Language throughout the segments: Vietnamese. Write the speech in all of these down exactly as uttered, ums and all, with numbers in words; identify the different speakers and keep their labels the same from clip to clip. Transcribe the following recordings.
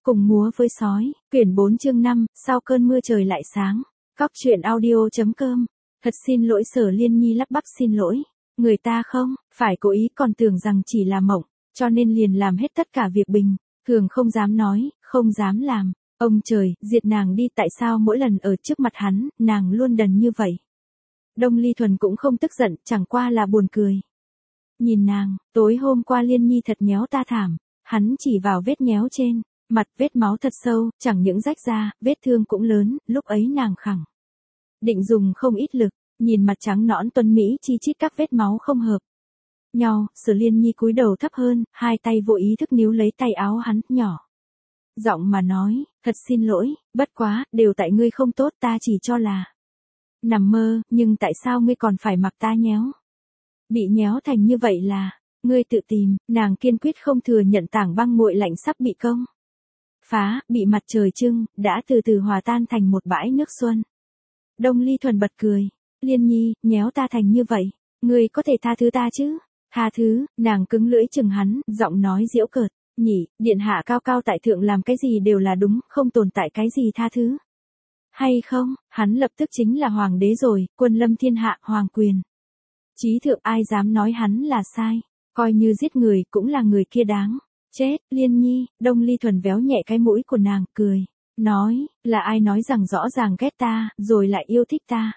Speaker 1: Cùng múa với sói, quyển bốn chương năm, sau cơn mưa trời lại sáng. Cóc truyện audio.com. Thật xin lỗi Sở Liên Nhi lắp bắp xin lỗi. Người ta không, phải cố ý còn tưởng rằng chỉ là mộng, cho nên liền làm hết tất cả việc bình, thường không dám nói, không dám làm. Ông trời, diệt nàng đi, tại sao mỗi lần ở trước mặt hắn, nàng luôn đần như vậy. Đông Ly Thuần cũng không tức giận, chẳng qua là buồn cười. Nhìn nàng, tối hôm qua Liên Nhi thật nhéo ta thảm, hắn chỉ vào vết nhéo trên mặt, vết máu thật sâu, chẳng những rách ra, vết thương cũng lớn, lúc ấy nàng khẳng định dùng không ít lực, nhìn mặt trắng nõn tuấn mỹ chi chít các vết máu không hợp nhau, Sở Liên Nhi cúi đầu thấp hơn, hai tay vô ý thức níu lấy tay áo hắn, nhỏ giọng mà nói, thật xin lỗi, bất quá, đều tại ngươi không tốt, ta chỉ cho là nằm mơ, nhưng tại sao ngươi còn phải mặc ta nhéo? Bị nhéo thành như vậy là ngươi tự tìm. Nàng kiên quyết không thừa nhận tảng băng nguội lạnh sắp bị công phá, bị mặt trời trưng, đã từ từ hòa tan thành một bãi nước xuân. Đông Ly Thuần bật cười, Liên Nhi, nhéo ta thành như vậy, ngươi có thể tha thứ ta chứ? Tha thứ, nàng cứng lưỡi chừng hắn, giọng nói giễu cợt, nhỉ, điện hạ cao cao tại thượng làm cái gì đều là đúng, không tồn tại cái gì tha thứ. Hay không, hắn lập tức chính là hoàng đế rồi, quân lâm thiên hạ, hoàng quyền. Chí thượng, ai dám nói hắn là sai, coi như giết người cũng là người kia đáng chết. Liên Nhi, Đông Ly Thuần véo nhẹ cái mũi của nàng, cười, nói, là ai nói rằng rõ ràng ghét ta, rồi lại yêu thích ta.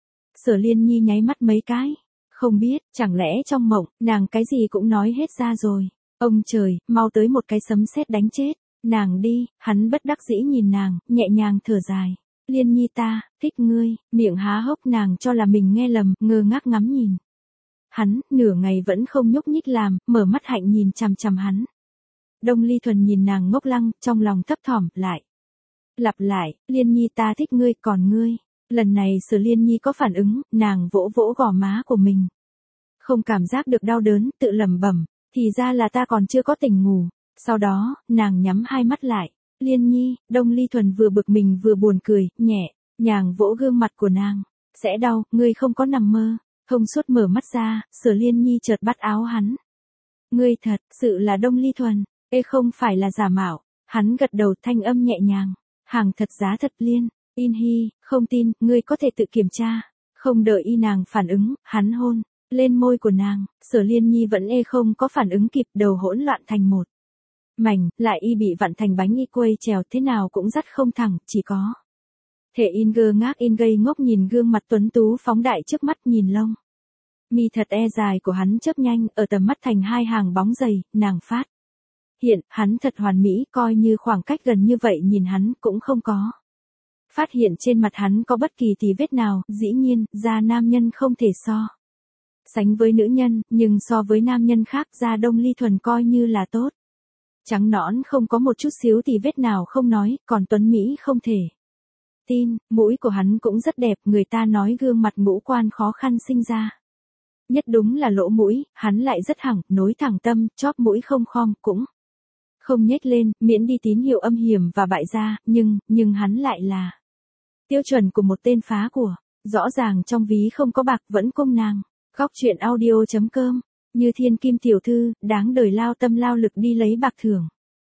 Speaker 1: Sở Liên Nhi nháy mắt mấy cái, không biết, chẳng lẽ trong mộng, nàng cái gì cũng nói hết ra rồi. Ông trời, mau tới một cái sấm sét đánh chết nàng đi. Hắn bất đắc dĩ nhìn nàng, nhẹ nhàng thở dài, Liên Nhi ta, thích ngươi. Miệng há hốc, nàng cho là mình nghe lầm, ngơ ngác ngắm nhìn hắn, nửa ngày vẫn không nhúc nhích làm, mở mắt hạnh nhìn chằm chằm hắn. Đông Ly Thuần nhìn nàng ngốc lăng, trong lòng thấp thỏm, lại lặp lại, Liên Nhi ta thích ngươi, còn ngươi. Lần này Sở Liên Nhi có phản ứng, nàng vỗ vỗ gò má của mình, không cảm giác được đau đớn, tự lẩm bẩm, thì ra là ta còn chưa có tỉnh ngủ. Sau đó, nàng nhắm hai mắt lại, Liên Nhi. Đông Ly Thuần vừa bực mình vừa buồn cười, nhẹ nhàng vỗ gương mặt của nàng, sẽ đau, ngươi không có nằm mơ. Thông suốt mở mắt ra, Sở Liên Nhi chợt bắt áo hắn. Ngươi thật sự là Đông Ly Thuần, ê không phải là giả mạo. Hắn gật đầu, thanh âm nhẹ nhàng, hàng thật giá thật Liên, in hi, không tin, ngươi có thể tự kiểm tra. Không đợi y nàng phản ứng, hắn hôn lên môi của nàng. Sở Liên Nhi vẫn ê không có phản ứng kịp, đầu hỗn loạn thành một mảnh, lại y bị vặn thành bánh y quay trèo, thế nào cũng dắt không thẳng, chỉ có thể in ngơ ngác in ngây ngốc nhìn gương mặt tuấn tú phóng đại trước mắt, nhìn lông mi thật e dài của hắn chớp nhanh, ở tầm mắt thành hai hàng bóng dày, nàng phát hiện, hắn thật hoàn mỹ, coi như khoảng cách gần như vậy nhìn hắn cũng không có phát hiện trên mặt hắn có bất kỳ tì vết nào. Dĩ nhiên, da nam nhân không thể so sánh với nữ nhân, nhưng so với nam nhân khác, da Đông Ly Thuần coi như là tốt. Trắng nõn không có một chút xíu tì vết nào không nói, còn tuấn mỹ không thể tin. Mũi của hắn cũng rất đẹp, người ta nói gương mặt ngũ quan khó khăn sinh ra nhất đúng là lỗ mũi, hắn lại rất thẳng, nối thẳng tâm, chóp mũi không khom, cũng không nhếch lên, miễn đi tín hiệu âm hiểm và bại gia, nhưng, nhưng hắn lại là tiêu chuẩn của một tên phá của, rõ ràng trong ví không có bạc vẫn cung nàng. Góc truyện audio.com, như thiên kim tiểu thư, đáng đời lao tâm lao lực đi lấy bạc thưởng.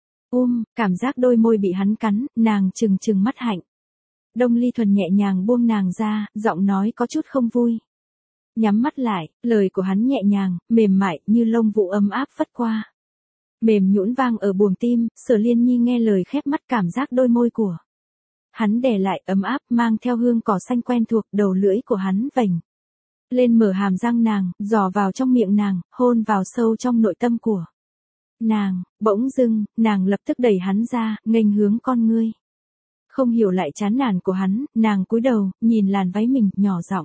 Speaker 1: Um, cảm giác đôi môi bị hắn cắn, nàng trừng trừng mắt hạnh. Đông Ly Thuần nhẹ nhàng buông nàng ra, giọng nói có chút không vui. Nhắm mắt lại, lời của hắn nhẹ nhàng, mềm mại, như lông vũ ấm áp phất qua. Mềm nhũn vang ở buồng tim. Sở Liên Nhi nghe lời khép mắt, cảm giác đôi môi của hắn đè lại, ấm áp, mang theo hương cỏ xanh quen thuộc. Đầu lưỡi của hắn vành lên mở hàm răng nàng, dò vào trong miệng nàng, hôn vào sâu trong nội tâm của nàng. Bỗng dưng, nàng lập tức đẩy hắn ra, nghênh hướng con ngươi không hiểu lại chán nản của hắn. Nàng cúi đầu, nhìn làn váy mình, nhỏ giọng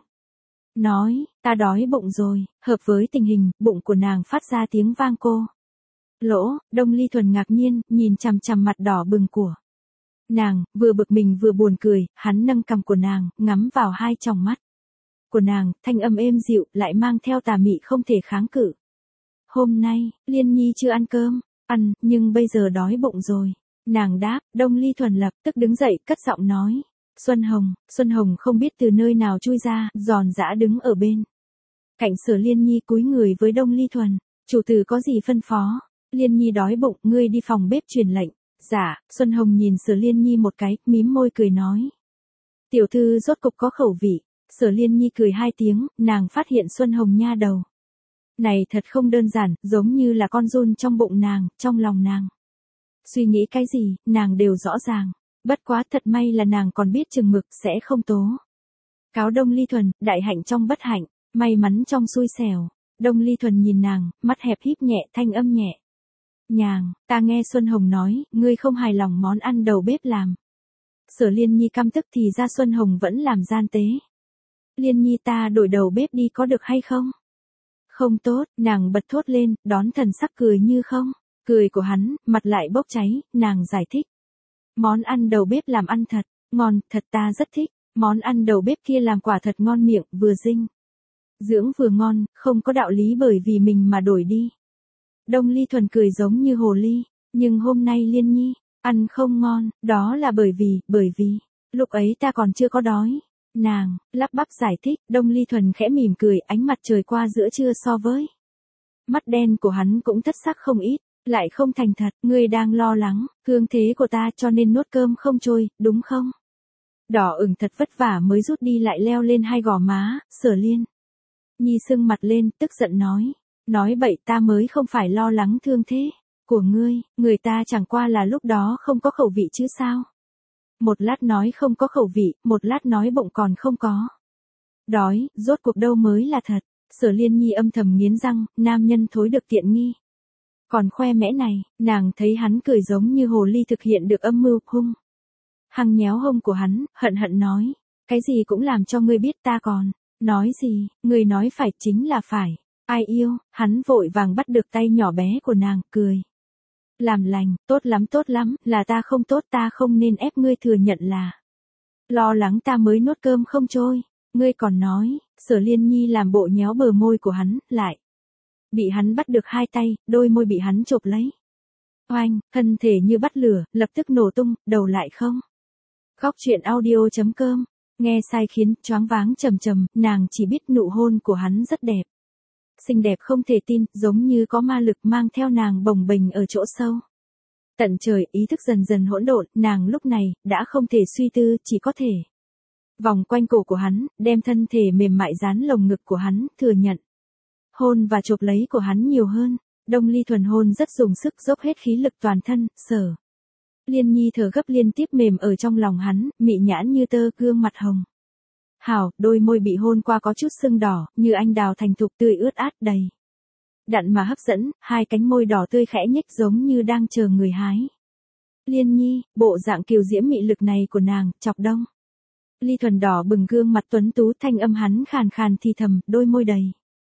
Speaker 1: nói, ta đói bụng rồi. Hợp với tình hình, bụng của nàng phát ra tiếng vang cô lỗ. Đông Ly Thuần ngạc nhiên, nhìn chằm chằm mặt đỏ bừng của nàng, vừa bực mình vừa buồn cười. Hắn nâng cằm của nàng, ngắm vào hai tròng mắt của nàng, thanh âm êm dịu, lại mang theo tà mị không thể kháng cự. Hôm nay, Liên Nhi chưa ăn cơm. Ăn, nhưng bây giờ đói bụng rồi. Nàng đáp. Đông Ly Thuần lập tức đứng dậy, cất giọng nói, Xuân Hồng. Xuân Hồng không biết từ nơi nào chui ra, giòn giã đứng ở bên cạnh Sở Liên Nhi, cúi người với Đông Ly Thuần, chủ tử có gì phân phó? Liên Nhi đói bụng, ngươi đi phòng bếp truyền lệnh, Dạ, Xuân Hồng nhìn Sở Liên Nhi một cái, mím môi cười nói. Tiểu thư rốt cục có khẩu vị. Sở Liên Nhi cười hai tiếng, nàng phát hiện Xuân Hồng nha đầu này thật không đơn giản, giống như là con giun trong bụng nàng, trong lòng nàng. Suy nghĩ cái gì, nàng đều rõ ràng. Bất quá thật may là nàng còn biết chừng mực sẽ không tố. Cáo Đông Ly Thuần, đại hạnh trong bất hạnh, may mắn trong xui xẻo. Đông Ly Thuần nhìn nàng, mắt hẹp híp nhẹ, thanh âm nhẹ. Nhàng, ta nghe Xuân Hồng nói, ngươi không hài lòng món ăn đầu bếp làm. Sở Liên Nhi căm tức thì ra Xuân Hồng vẫn làm gian tế. Liên Nhi ta đổi đầu bếp đi có được hay không? Không tốt, nàng bật thốt lên, đón thần sắc cười như không. Cười của hắn, mặt lại bốc cháy, nàng giải thích. Món ăn đầu bếp làm ăn thật, ngon, thật ta rất thích. Món ăn đầu bếp kia làm quả thật ngon miệng, vừa dinh dưỡng vừa ngon, không có đạo lý bởi vì mình mà đổi đi. Đông Ly Thuần cười giống như hồ ly, nhưng hôm nay Liên Nhi, ăn không ngon, đó là bởi vì, bởi vì, lúc ấy ta còn chưa có đói. Nàng, lắp bắp giải thích, Đông Ly Thuần khẽ mỉm cười, ánh mặt trời qua giữa trưa so với. Mắt đen của hắn cũng thất sắc không ít, lại không thành thật, ngươi đang lo lắng, cương thế của ta cho nên nuốt cơm không trôi, đúng không? Đỏ ửng thật vất vả mới rút đi lại leo lên hai gò má, Sở Liên Nhi sưng mặt lên, tức giận nói. Nói bậy ta mới không phải lo lắng thương thế của ngươi, người ta chẳng qua là lúc đó không có khẩu vị chứ sao. Một lát nói không có khẩu vị, một lát nói bụng còn không có. Đói, rốt cuộc đâu mới là thật. Sở Liên Nhi âm thầm nghiến răng, nam nhân thối được tiện nghi. Còn khoe mẽ này, nàng thấy hắn cười giống như hồ ly thực hiện được âm mưu hung. Hằng nhéo hông của hắn, hận hận nói. Cái gì cũng làm cho ngươi biết ta còn. Nói gì, ngươi nói phải chính là phải. Ai yêu, hắn vội vàng bắt được tay nhỏ bé của nàng, cười. Làm lành, tốt lắm tốt lắm, là ta không tốt ta không nên ép ngươi thừa nhận là. Lo lắng ta mới nuốt cơm không trôi. Ngươi còn nói, Sở Liên Nhi làm bộ nhéo bờ môi của hắn, lại. Bị hắn bắt được hai tay, đôi môi bị hắn chộp lấy. Oanh, thân thể như bắt lửa, lập tức nổ tung, đầu lại không. Góc truyện audio chấm com, nghe sai khiến, choáng váng trầm trầm, nàng chỉ biết nụ hôn của hắn rất đẹp. Xinh đẹp không thể tin, giống như có ma lực mang theo nàng bồng bềnh ở chỗ sâu. Tận trời, ý thức dần dần hỗn độn, nàng lúc này, đã không thể suy tư, chỉ có thể. Vòng quanh cổ của hắn, đem thân thể mềm mại dán lồng ngực của hắn, thừa nhận. Hôn và chộp lấy của hắn nhiều hơn, Đông Ly Thuần hôn rất dùng sức dốc hết khí lực toàn thân, Sở Liên Nhi thở gấp liên tiếp mềm ở trong lòng hắn, mị nhãn như tơ, gương mặt hồng. Hảo, đôi môi bị hôn qua có chút sưng đỏ, như anh đào thành thục tươi ướt át đầy. Đặn mà hấp dẫn, hai cánh môi đỏ tươi khẽ nhếch giống như đang chờ người hái. Liên Nhi, bộ dạng kiều diễm mị lực này của nàng, chọc Đông Ly Thuần đỏ bừng gương mặt tuấn tú, thanh âm hắn khàn khàn thì thầm, đôi môi đầy.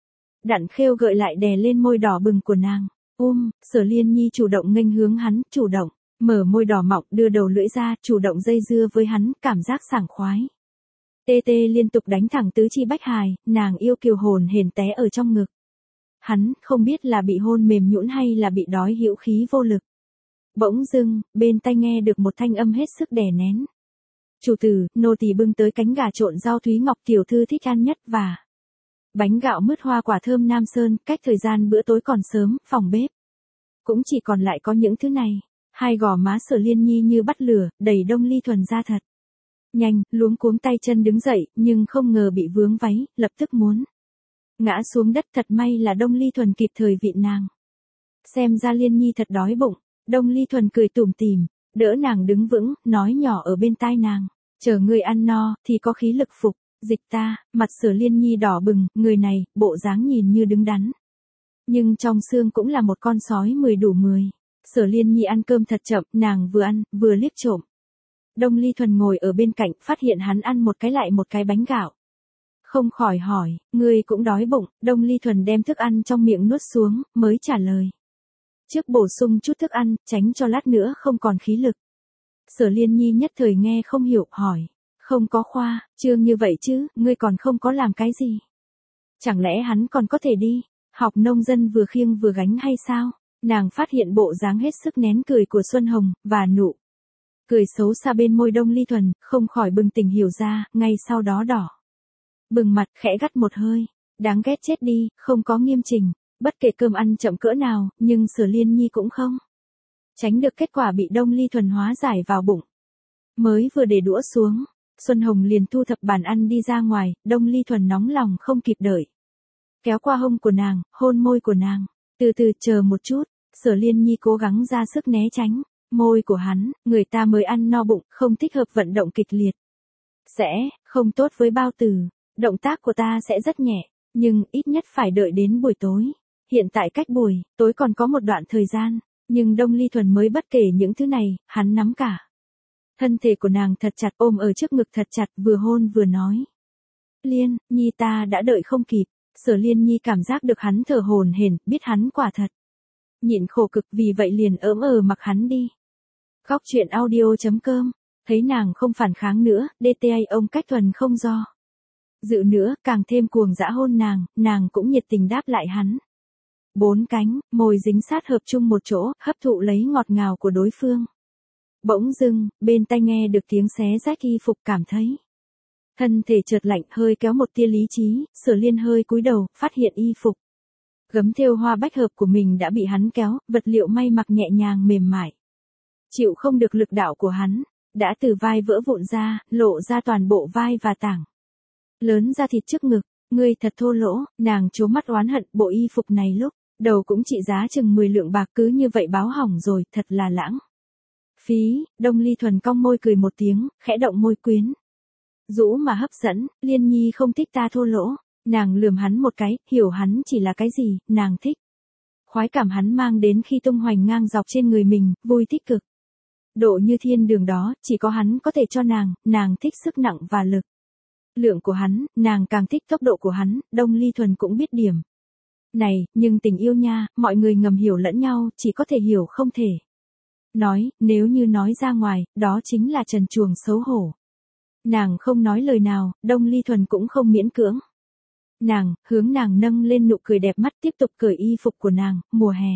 Speaker 1: Đặn khêu gợi lại đè lên môi đỏ bừng của nàng. Um, Sở Liên Nhi chủ động nghênh hướng hắn, chủ động, mở môi đỏ mọng, đưa đầu lưỡi ra, chủ động dây dưa với hắn, cảm giác sảng khoái. Tê tê liên tục đánh thẳng tứ chi bách hài, nàng yêu kiều hồn hển té ở trong ngực. Hắn, không biết là bị hôn mềm nhũn hay là bị đói hữu khí vô lực. Bỗng dưng, bên tai nghe được một thanh âm hết sức đè nén. Chủ tử, nô tỳ bưng tới cánh gà trộn rau Thúy Ngọc tiểu thư thích ăn nhất và bánh gạo mứt hoa quả thơm Nam Sơn, cách thời gian bữa tối còn sớm, phòng bếp cũng chỉ còn lại có những thứ này. Hai gò má Sở Liên Nhi như bắt lửa, đẩy Đông Ly Thuần ra thật nhanh, luống cuống tay chân đứng dậy, nhưng không ngờ bị vướng váy, lập tức muốn ngã xuống đất. Thật may là Đông Ly Thuần kịp thời vịn nàng. Xem ra Liên Nhi thật đói bụng. Đông Ly Thuần cười tủm tỉm, đỡ nàng đứng vững, nói nhỏ ở bên tai nàng, chờ ngươi ăn no, thì có khí lực phục, dịch ta. Mặt Sở Liên Nhi đỏ bừng, người này, bộ dáng nhìn như đứng đắn, nhưng trong xương cũng là một con sói mười đủ mười. Sở Liên Nhi ăn cơm thật chậm, nàng vừa ăn, vừa liếc trộm. Đông Ly Thuần ngồi ở bên cạnh, phát hiện hắn ăn một cái lại một cái bánh gạo. Không khỏi hỏi, ngươi cũng đói bụng. Đông Ly Thuần đem thức ăn trong miệng nuốt xuống, mới trả lời. Trước bổ sung chút thức ăn, tránh cho lát nữa không còn khí lực. Sở Liên Nhi nhất thời nghe không hiểu, hỏi. Không có khoa, trương như vậy chứ, ngươi còn không có làm cái gì. Chẳng lẽ hắn còn có thể đi, học nông dân vừa khiêng vừa gánh hay sao? Nàng phát hiện bộ dáng hết sức nén cười của Xuân Hồng, và nụ cười xấu xa bên môi Đông Ly Thuần, không khỏi bừng tỉnh hiểu ra, ngay sau đó đỏ bừng mặt, khẽ gắt một hơi. Đáng ghét chết đi, không có nghiêm chỉnh, bất kể cơm ăn chậm cỡ nào, nhưng Sở Liên Nhi cũng không Tránh được kết quả bị Đông Ly Thuần hóa giải vào bụng. Mới vừa để đũa xuống, Xuân Hồng liền thu thập bàn ăn đi ra ngoài, Đông Ly Thuần nóng lòng không kịp đợi. Kéo qua hông của nàng, hôn môi của nàng. Từ từ chờ một chút, Sở Liên Nhi cố gắng ra sức né tránh. Môi của hắn, người ta mới ăn no bụng, không thích hợp vận động kịch liệt. Sẽ, không tốt với bao tử. Động tác của ta sẽ rất nhẹ, nhưng ít nhất phải đợi đến buổi tối. Hiện tại cách buổi, tối còn có một đoạn thời gian, nhưng Đông Ly Thuần mới bất kể những thứ này, hắn nắm cả. Thân thể của nàng thật chặt ôm ở trước ngực thật chặt vừa hôn vừa nói. Liên, Nhi ta đã đợi không kịp. Sở Liên Nhi cảm giác được hắn thở hổn hển, biết hắn quả thật nhịn khổ cực, vì vậy liền ỡm ờ mặc hắn đi. Góc truyện audio chấm com, thấy nàng không phản kháng nữa, đê tê a ông Cách Thuần không do dự nữa, càng thêm cuồng dã hôn nàng, nàng cũng nhiệt tình đáp lại hắn. Bốn cánh, môi dính sát hợp chung một chỗ, hấp thụ lấy ngọt ngào của đối phương. Bỗng dưng, bên tai nghe được tiếng xé rách y phục, cảm thấy thân thể chợt lạnh, hơi kéo một tia lý trí, Sở Liên hơi cúi đầu, phát hiện y phục gấm thêu hoa bách hợp của mình đã bị hắn kéo, vật liệu may mặc nhẹ nhàng mềm mại. Chịu không được lực đạo của hắn, đã từ vai vỡ vụn ra, lộ ra toàn bộ vai và tảng lớn da thịt trước ngực. Ngươi thật thô lỗ, nàng trố mắt oán hận, bộ y phục này lúc đầu cũng trị giá chừng mười lượng bạc, cứ như vậy báo hỏng rồi, thật là lãng phí. Đông Ly Thuần cong môi cười một tiếng, khẽ động môi quyến rũ mà hấp dẫn. Liên Nhi không thích ta thô lỗ. Nàng lườm hắn một cái, hiểu hắn chỉ là cái gì, nàng thích khoái cảm hắn mang đến khi tung hoành ngang dọc trên người mình, vui thích cực độ như thiên đường đó, chỉ có hắn có thể cho nàng. Nàng thích sức nặng và lực lượng của hắn, nàng càng thích tốc độ của hắn. Đông Ly Thuần cũng biết điểm này, nhưng tình yêu nha, mọi người ngầm hiểu lẫn nhau, chỉ có thể hiểu không thể nói, nếu như nói ra ngoài, đó chính là trần truồng xấu hổ. Nàng không nói lời nào, Đông Ly Thuần cũng không miễn cưỡng. Nàng, hướng nàng nâng lên nụ cười đẹp mắt, tiếp tục cởi y phục của nàng. Mùa hè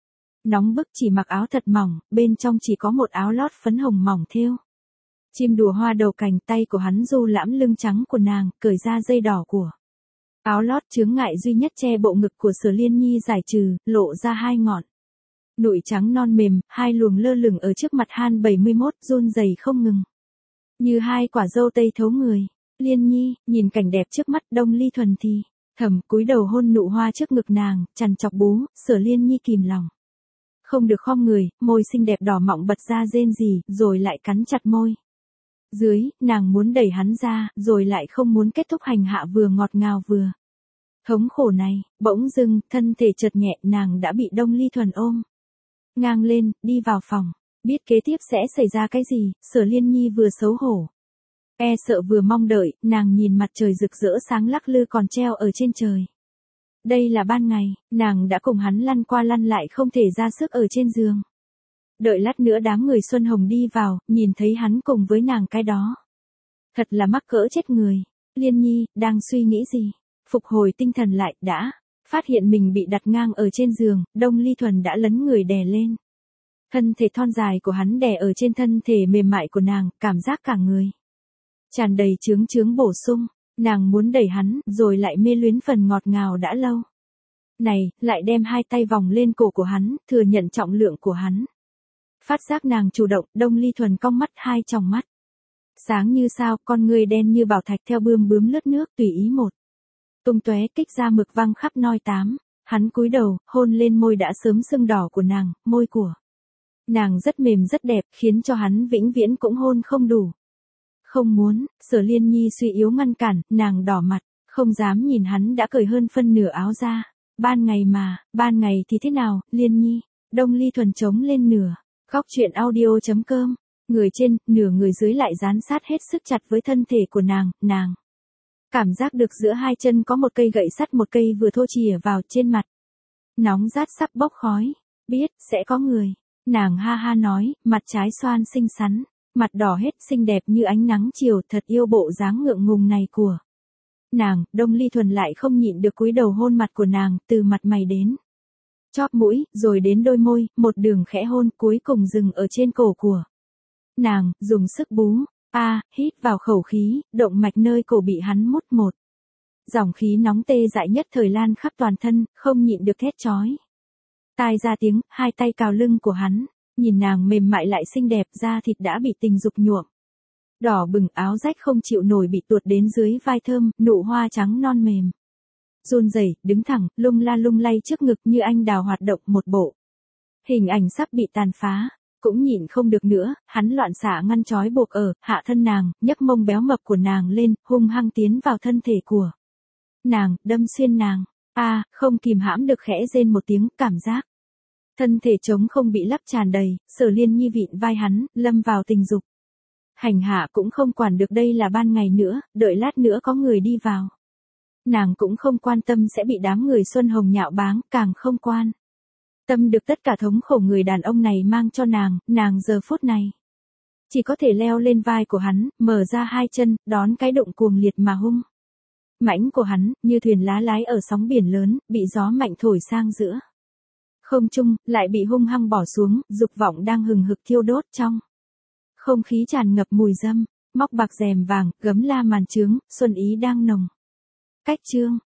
Speaker 1: nóng bức, chỉ mặc áo thật mỏng, bên trong chỉ có một áo lót phấn hồng mỏng thêu chim đùa hoa đầu cành. Tay của hắn du lãm lưng trắng của nàng, cởi ra dây đỏ của áo lót, chướng ngại duy nhất che bộ ngực của Sở Liên Nhi giải trừ, lộ ra hai ngọn nụi trắng non mềm, hai luồng lơ lửng ở trước mặt Han bảy mươi mốt, run rẩy không ngừng, như hai quả dâu tây thấu người. Liên Nhi, nhìn cảnh đẹp trước mắt, Đông Ly Thuần thì thầm cúi đầu hôn nụ hoa trước ngực nàng, chằn chọc bú. Sở Liên Nhi kìm lòng không được khom người, môi xinh đẹp đỏ mọng bật ra rên rỉ, rồi lại cắn chặt môi dưới. Nàng muốn đẩy hắn ra, rồi lại không muốn kết thúc hành hạ vừa ngọt ngào vừa thống khổ này. Bỗng dưng, thân thể chợt nhẹ, nàng đã bị Đông Ly Thuần ôm ngang lên, đi vào phòng. Biết kế tiếp sẽ xảy ra cái gì, Sở Liên Nhi vừa xấu hổ e sợ vừa mong đợi. Nàng nhìn mặt trời rực rỡ sáng lắc lư còn treo ở trên trời. Đây là ban ngày, nàng đã cùng hắn lăn qua lăn lại không thể ra sức ở trên giường. Đợi lát nữa đám người Xuân Hồng đi vào, nhìn thấy hắn cùng với nàng cái đó. Thật là mắc cỡ chết người. Liên Nhi, đang suy nghĩ gì? Phục hồi tinh thần lại, đã phát hiện mình bị đặt ngang ở trên giường, Đông Ly Thuần đã lấn người đè lên. Thân thể thon dài của hắn đè ở trên thân thể mềm mại của nàng, cảm giác cả người tràn đầy chướng chướng bổ sung. Nàng muốn đẩy hắn, rồi lại mê luyến phần ngọt ngào đã lâu này, lại đem hai tay vòng lên cổ của hắn, thừa nhận trọng lượng của hắn. Phát giác nàng chủ động, Đông Ly Thuần cong mắt, hai tròng mắt sáng như sao, con người đen như bảo thạch theo bươm bướm lướt nước, tùy ý một tung tóe kích ra mực văng khắp noi tám. Hắn cúi đầu, hôn lên môi đã sớm sưng đỏ của nàng. Môi của nàng rất mềm rất đẹp, khiến cho hắn vĩnh viễn cũng hôn không đủ. Không muốn, Sở Liên Nhi suy yếu ngăn cản, nàng đỏ mặt, không dám nhìn hắn đã cởi hơn phân nửa áo ra. Ban ngày mà, ban ngày thì thế nào, Liên Nhi? Đông Ly Thuần trống lên nửa. Góc truyện audio chấm com, người trên, nửa người dưới lại dán sát hết sức chặt với thân thể của nàng. Nàng cảm giác được giữa hai chân có một cây gậy sắt, một cây vừa thô chìa vào trên mặt. Nóng rát sắp bốc khói. Biết, sẽ có người. Nàng ha ha nói, mặt trái xoan xinh xắn. Mặt đỏ hết, xinh đẹp như ánh nắng chiều, thật yêu bộ dáng ngượng ngùng này của nàng. Đông Ly Thuần lại không nhịn được cúi đầu hôn mặt của nàng, từ mặt mày đến chóp mũi, rồi đến đôi môi, một đường khẽ hôn, cuối cùng dừng ở trên cổ của nàng, dùng sức bú. A, à, hít vào khẩu khí, động mạch nơi cổ bị hắn mút một dòng khí nóng tê dại nhất thời lan khắp toàn thân, không nhịn được thét chói tai ra tiếng. Hai tay cào lưng của hắn, Nhìn nàng mềm mại lại xinh đẹp, da thịt đã bị tình dục nhuộm. Đỏ bừng, áo rách không chịu nổi bị tuột đến dưới vai thơm, nụ hoa trắng non mềm. Run rẩy, đứng thẳng, lung la lung lay trước ngực như anh đào hoạt động một bộ. Hình ảnh sắp bị tàn phá, cũng nhịn không được nữa, hắn loạn xạ ngăn trói buộc ở, hạ thân nàng, nhấc mông béo mập của nàng lên, hung hăng tiến vào thân thể của nàng, đâm xuyên nàng. A, không kìm hãm được khẽ rên một tiếng, cảm giác thân thể trống không bị lấp tràn đầy, Sở Liên Nhi vịn vai hắn, lâm vào tình dục. Hành hạ cũng không quản được đây là ban ngày nữa, đợi lát nữa có người đi vào. Nàng cũng không quan tâm sẽ bị đám người Xuân Hồng nhạo báng, càng không quan tâm được tất cả thống khổ người đàn ông này mang cho nàng, nàng giờ phút này chỉ có thể leo lên vai của hắn, mở ra hai chân, đón cái đụng cuồng liệt mà hung mãnh của hắn, như thuyền lá lái ở sóng biển lớn, bị gió mạnh thổi sang giữa không trung, lại bị hung hăng bỏ xuống, dục vọng đang hừng hực thiêu đốt trong không khí tràn ngập mùi dâm, móc bạc rèm vàng, gấm la màn trướng, xuân ý đang nồng. Cách chương